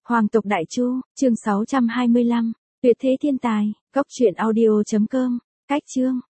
Hoàng tộc Đại Chu, chương 625, tuyệt thế thiên tài, góc truyện audio.com, cách chương.